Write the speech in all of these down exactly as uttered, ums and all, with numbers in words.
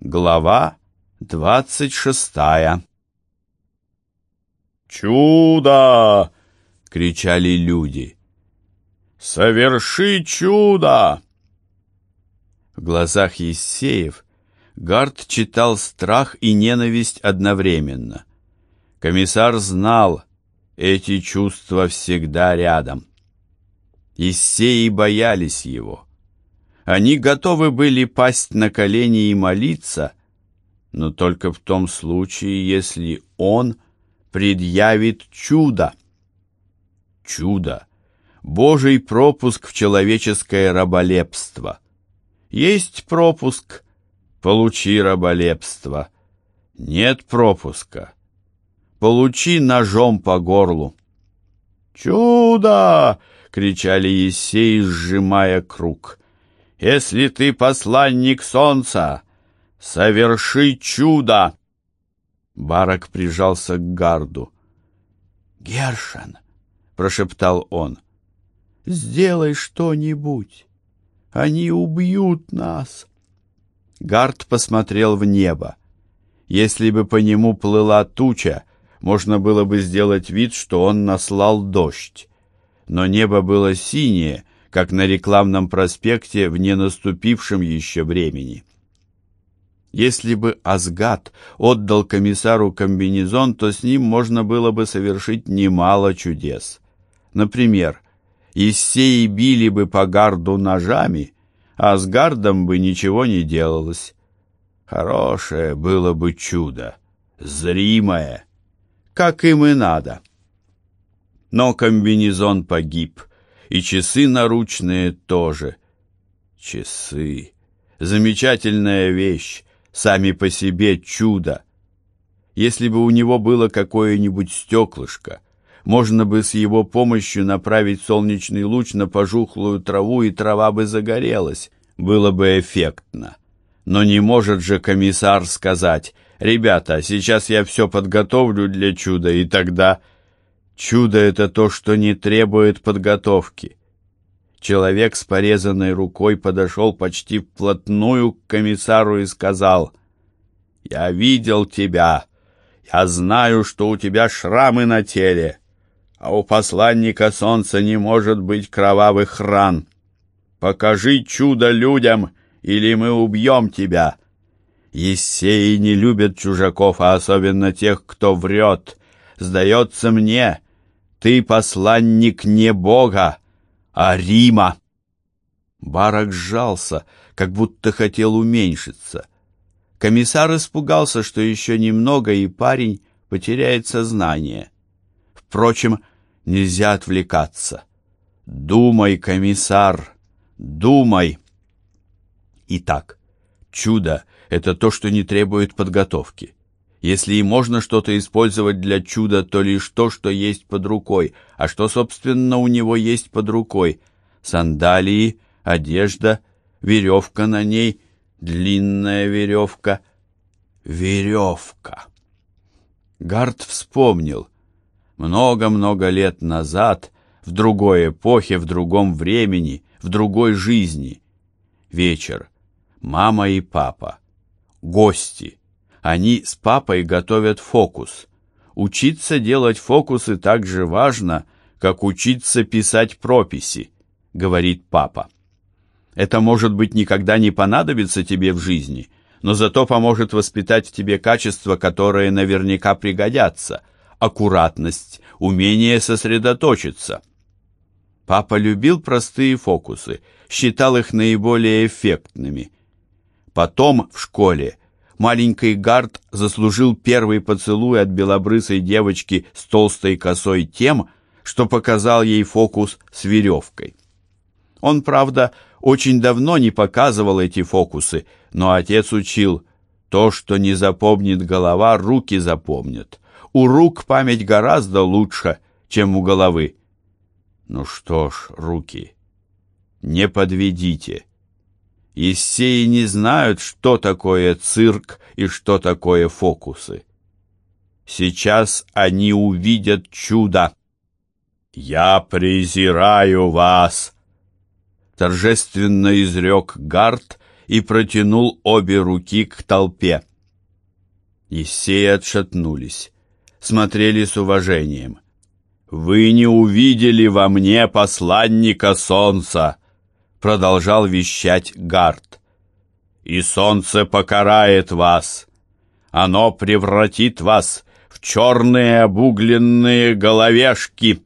Глава двадцать шестая. «Чудо!» — кричали люди. «Соверши чудо!» В глазах Ессеев Гард читал страх и ненависть одновременно. Комиссар знал, эти чувства всегда рядом. Ессеи боялись его. Они готовы были пасть на колени и молиться, но только в том случае, если он предъявит чудо. Чудо — Божий пропуск в человеческое раболепство. Есть пропуск — получи раболепство. Нет пропуска — получи ножом по горлу. «Чудо!» — кричали Ессеи, сжимая круг. «Если ты посланник солнца, соверши чудо!» Барак прижался к Гарду. «Гершен!» — прошептал он. «Сделай что-нибудь! Они убьют нас!» Гард посмотрел в небо. Если бы по нему плыла туча, можно было бы сделать вид, что он наслал дождь. Но небо было синее, как на рекламном проспекте в ненаступившем еще времени. Если бы Асгад отдал комиссару комбинезон, то с ним можно было бы совершить немало чудес. Например, Ессеи били бы по Гарду ножами, а с Гардом бы ничего не делалось. Хорошее было бы чудо, зримое, как им и надо. Но комбинезон погиб, и часы наручные тоже. Часы — замечательная вещь, сами по себе чудо. Если бы у него было какое-нибудь стеклышко, можно бы с его помощью направить солнечный луч на пожухлую траву, и трава бы загорелась. Было бы эффектно. Но не может же комиссар сказать: «Ребята, сейчас я все подготовлю для чуда», и тогда... Чудо — это то, что не требует подготовки. Человек с порезанной рукой подошел почти вплотную к комиссару и сказал: «Я видел тебя. Я знаю, что у тебя шрамы на теле, а у посланника солнца не может быть кровавых ран. Покажи чудо людям, или мы убьем тебя». Ессеи не любят чужаков, а особенно тех, кто врет. Сдается мне, ты посланник не Бога, а Рима. Барак сжался, как будто хотел уменьшиться. Комиссар испугался, что еще немного, и парень потеряет сознание. Впрочем, нельзя отвлекаться. Думай, комиссар, думай. Итак, чудо — это то, что не требует подготовки. Если и можно что-то использовать для чуда, то лишь то, что есть под рукой. А что, собственно, у него есть под рукой? Сандалии, одежда, веревка на ней, длинная веревка. Веревка. Гард вспомнил. Много-много лет назад, в другой эпохе, в другом времени, в другой жизни. Вечер. Мама и папа. Гости. Они с папой готовят фокус. Учиться делать фокусы так же важно, как учиться писать прописи, говорит папа. Это, может быть, никогда не понадобится тебе в жизни, но зато поможет воспитать в тебе качества, которые наверняка пригодятся: аккуратность, умение сосредоточиться. Папа любил простые фокусы, считал их наиболее эффектными. Потом в школе маленький Гард заслужил первый поцелуй от белобрысой девочки с толстой косой тем, что показал ей фокус с веревкой. Он, правда, очень давно не показывал эти фокусы, но отец учил: то, что не запомнит голова, руки запомнят. У рук память гораздо лучше, чем у головы. Ну что ж, руки, не подведите. Ессеи не знают, что такое цирк и что такое фокусы. Сейчас они увидят чудо. «Я презираю вас!» торжественно изрек Гард и протянул обе руки к толпе. Иссеи отшатнулись, смотрели с уважением. «Вы не увидели во мне посланника солнца», — продолжал вещать Гард. «И солнце покарает вас. Оно превратит вас в черные обугленные головешки».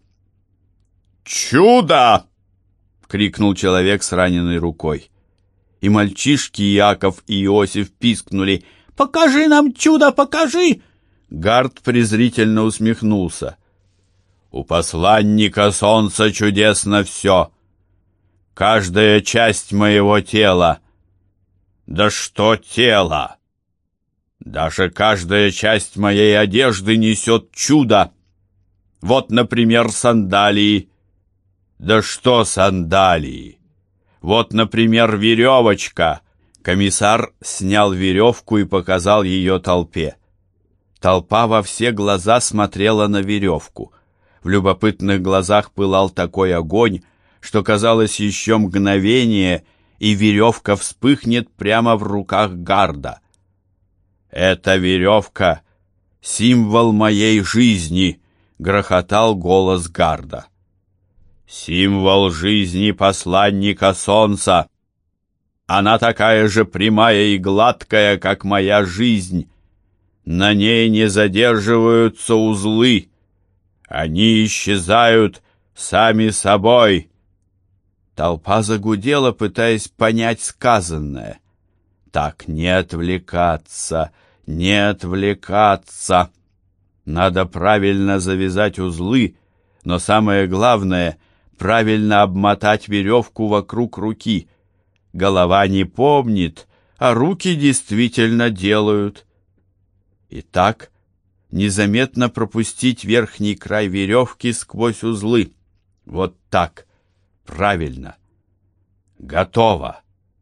«Чудо!» — крикнул человек с раненой рукой. И мальчишки Иаков и Иосиф пискнули: «Покажи нам чудо, покажи!» Гард презрительно усмехнулся. «У посланника солнца чудесно все. Каждая часть моего тела. Да что тело! Даже каждая часть моей одежды несет чудо. Вот, например, сандалии. Да что сандалии! Вот, например, веревочка». Комиссар снял веревку и показал ее толпе. Толпа во все глаза смотрела на веревку. В любопытных глазах пылал такой огонь, что казалось еще мгновение, и веревка вспыхнет прямо в руках Гарда. «Эта веревка — символ моей жизни», — грохотал голос Гарда. «Символ жизни посланника солнца. Она такая же прямая и гладкая, как моя жизнь. На ней не задерживаются узлы. Они исчезают сами собой». Толпа загудела, пытаясь понять сказанное. «Так, не отвлекаться, не отвлекаться. Надо правильно завязать узлы, но самое главное — правильно обмотать веревку вокруг руки. Голова не помнит, а руки действительно делают. Итак, незаметно пропустить верхний край веревки сквозь узлы. Вот так. Правильно. Готово».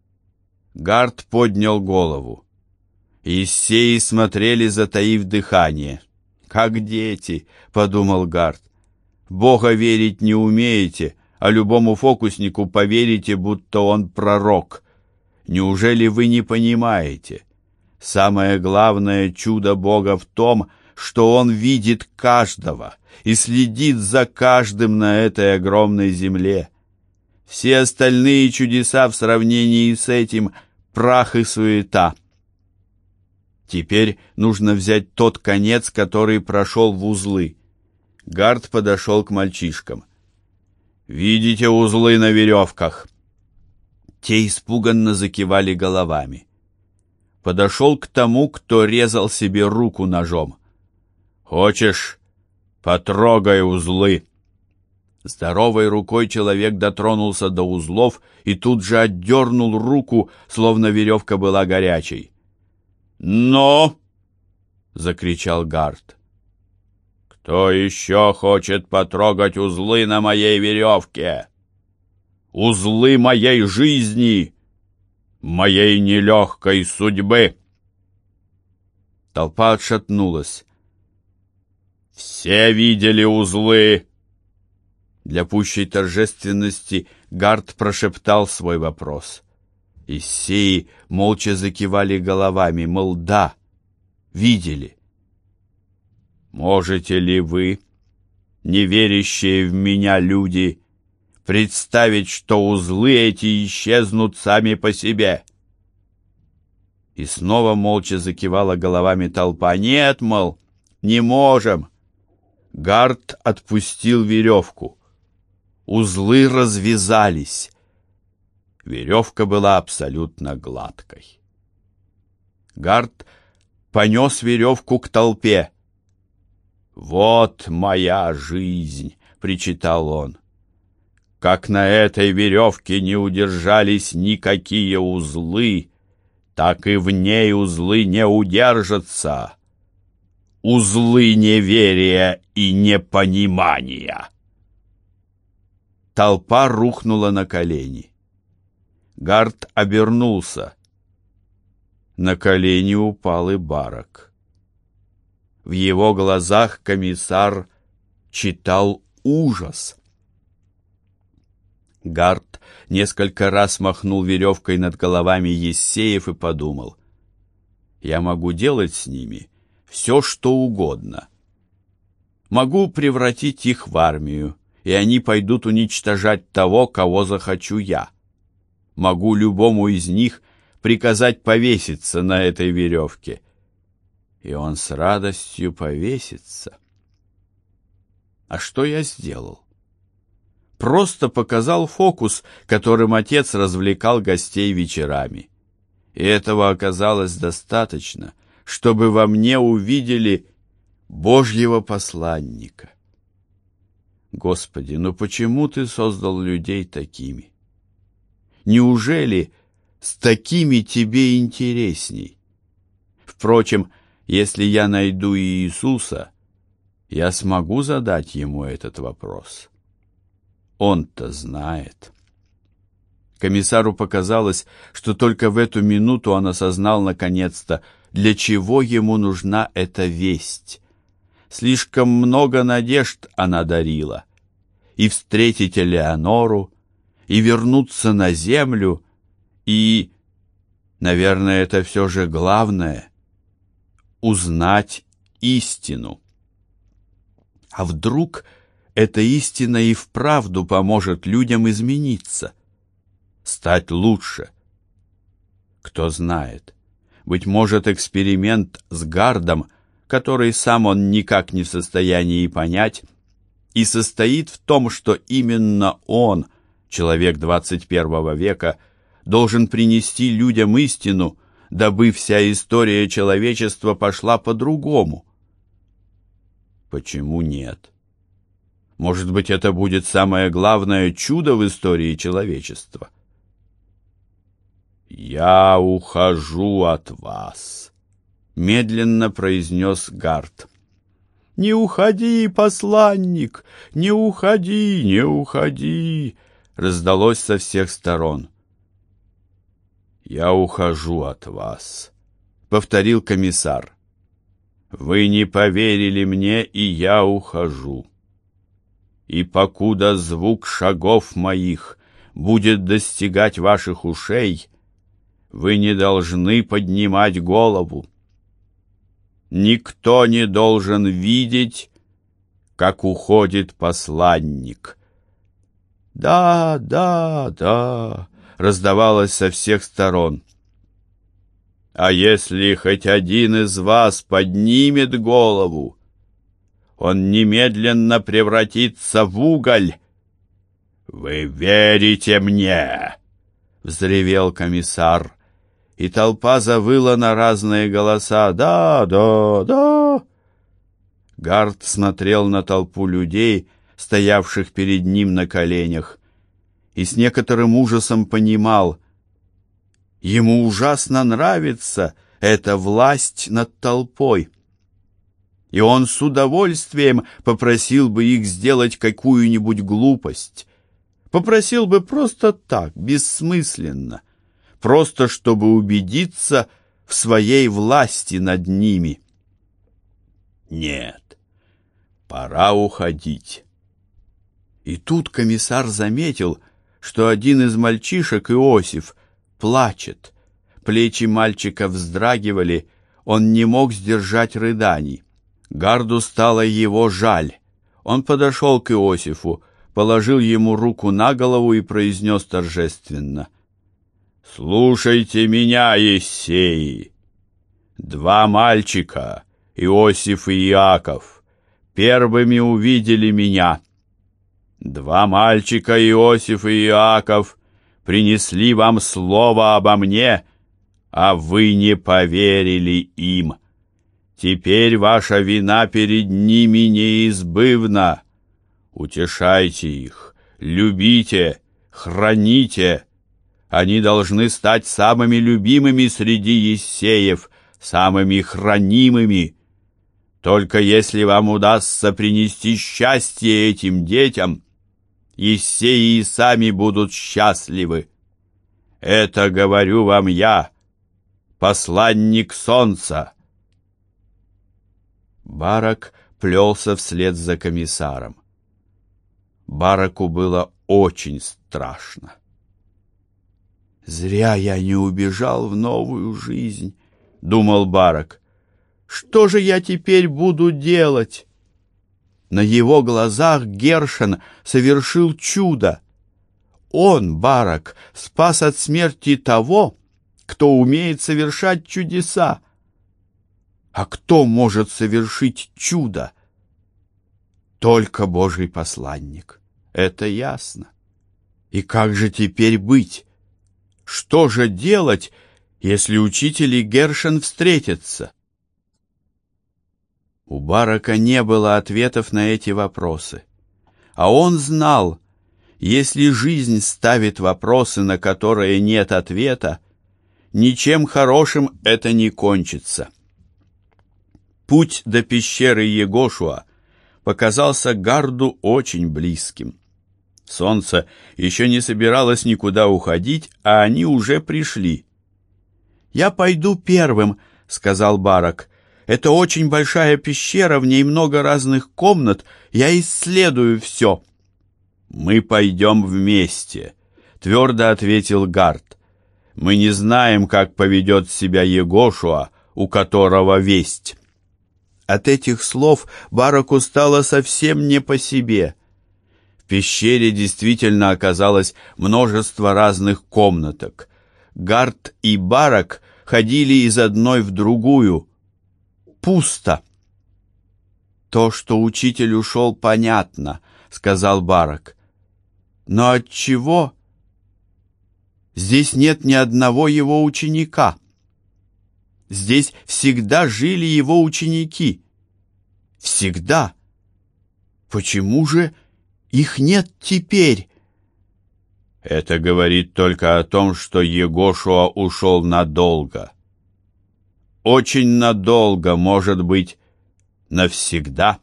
Гард поднял голову. Иссеи смотрели, затаив дыхание. «Как дети», — подумал Гард. «В Бога верить не умеете, а любому фокуснику поверите, будто он пророк. Неужели вы не понимаете? Самое главное чудо Бога в том, что Он видит каждого и следит за каждым на этой огромной земле. Все остальные чудеса в сравнении с этим — прах и суета. Теперь нужно взять тот конец, который прошел в узлы». Гард подошел к мальчишкам. «Видите узлы на веревках?» Те испуганно закивали головами. Подошел к тому, кто резал себе руку ножом. «Хочешь, потрогай узлы?» Здоровой рукой человек дотронулся до узлов и тут же отдернул руку, словно веревка была горячей. «Но!» — закричал Гард. «Кто еще хочет потрогать узлы на моей веревке? Узлы моей жизни, моей нелегкой судьбы!» Толпа отшатнулась. «Все видели узлы!» Для пущей торжественности Гард прошептал свой вопрос. Иссеи молча закивали головами, мол, да, видели. «Можете ли вы, неверящие в меня люди, представить, что узлы эти исчезнут сами по себе?» И снова молча закивала головами толпа. «Нет, мол, не можем». Гард отпустил веревку. Узлы развязались. Веревка была абсолютно гладкой. Гард понес веревку к толпе. «Вот моя жизнь», — причитал он. «Как на этой веревке не удержались никакие узлы, так и в ней узлы не удержатся. Узлы неверия и непонимания». Толпа рухнула на колени. Гард обернулся. На колени упал и Барак. В его глазах комиссар читал ужас. Гард несколько раз махнул веревкой над головами Ессеев и подумал: я могу делать с ними все, что угодно. Могу превратить их в армию, и они пойдут уничтожать того, кого захочу я. Могу любому из них приказать повеситься на этой веревке, и он с радостью повесится. А что я сделал? Просто показал фокус, которым отец развлекал гостей вечерами. И этого оказалось достаточно, чтобы во мне увидели Божьего посланника. Господи, ну почему ты создал людей такими? Неужели с такими тебе интересней? Впрочем, если я найду Иисуса, я смогу задать ему этот вопрос. Он-то знает. Комиссару показалось, что только в эту минуту он осознал наконец-то, для чего ему нужна эта весть. Слишком много надежд она дарила. И встретить Элеонору, и вернуться на землю, и, наверное, это все же главное, узнать истину. А вдруг эта истина и вправду поможет людям измениться, стать лучше? Кто знает, быть может, эксперимент с Гардом, который сам он никак не в состоянии понять, и состоит в том, что именно он, человек двадцать первого века, должен принести людям истину, дабы вся история человечества пошла по-другому. Почему нет? Может быть, это будет самое главное чудо в истории человечества. «Я ухожу от вас», — медленно произнес Гард. «Не уходи, посланник, не уходи, не уходи», — раздалось со всех сторон. «Я ухожу от вас», — повторил комиссар. «Вы не поверили мне, и я ухожу. И покуда звук шагов моих будет достигать ваших ушей, вы не должны поднимать голову. Никто не должен видеть, как уходит посланник». «Да, да, да», — раздавалось со всех сторон. «А если хоть один из вас поднимет голову, он немедленно превратится в уголь». «Вы верите мне?» — взревел комиссар, и толпа завыла на разные голоса. «Да, да, да». Гард смотрел на толпу людей, стоявших перед ним на коленях, и с некоторым ужасом понимал, ему ужасно нравится эта власть над толпой, и он с удовольствием попросил бы их сделать какую-нибудь глупость, попросил бы просто так, бессмысленно, просто чтобы убедиться в своей власти над ними. Нет, пора уходить. И тут комиссар заметил, что один из мальчишек, Иосиф, плачет. Плечи мальчика вздрагивали, он не мог сдержать рыданий. Гарду стало его жаль. Он подошел к Иосифу, положил ему руку на голову и произнес торжественно: «Слушайте меня, Ессеи! Два мальчика, Иосиф и Иаков, первыми увидели меня. Два мальчика, Иосиф и Иаков, принесли вам слово обо мне, а вы не поверили им. Теперь ваша вина перед ними неизбывна. Утешайте их, любите, храните. Они должны стать самыми любимыми среди Ессеев, самыми хранимыми. Только если вам удастся принести счастье этим детям, Ессеи и сами будут счастливы. Это говорю вам я, посланник солнца». Барак плелся вслед за комиссаром. Бараку было очень страшно. «Зря я не убежал в новую жизнь», — думал Барак. «Что же я теперь буду делать?» На его глазах Гершен совершил чудо. Он, Барак, спас от смерти того, кто умеет совершать чудеса. А кто может совершить чудо? Только Божий посланник. Это ясно. И как же теперь быть? Что же делать, если учитель и Гершен встретятся? У Барака не было ответов на эти вопросы. А он знал, если жизнь ставит вопросы, на которые нет ответа, ничем хорошим это не кончится. Путь до пещеры Егошуа показался Гарду очень близким. Солнце еще не собиралось никуда уходить, а они уже пришли. «Я пойду первым», — сказал Барак. «Это очень большая пещера, в ней много разных комнат, я исследую все». «Мы пойдем вместе», — твердо ответил Гард. «Мы не знаем, как поведет себя Егошуа, у которого весть». От этих слов Бараку стало совсем не по себе. В пещере действительно оказалось множество разных комнаток. Гард и Барак ходили из одной в другую. Пусто. «То, что учитель ушел, понятно», — сказал Барак. «Но отчего? Здесь нет ни одного его ученика. Здесь всегда жили его ученики. Всегда. Почему же их нет теперь?» Это говорит только о том, что Егошуа ушел надолго. Очень надолго, может быть, навсегда.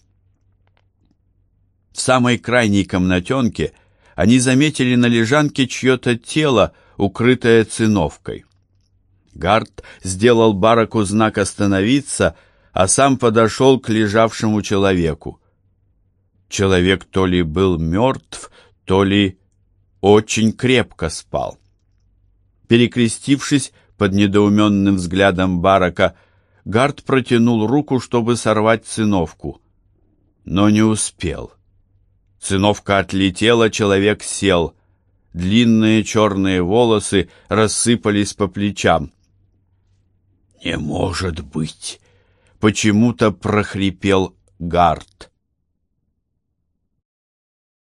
В самой крайней комнатенке они заметили на лежанке чье-то тело, укрытое циновкой. Гард сделал Бараку знак остановиться, а сам подошел к лежавшему человеку. Человек то ли был мертв, то ли очень крепко спал. Перекрестившись под недоуменным взглядом Барака, Гард протянул руку, чтобы сорвать циновку, но не успел. Циновка отлетела, человек сел. Длинные черные волосы рассыпались по плечам. «Не может быть!» — почему-то прохрипел Гард.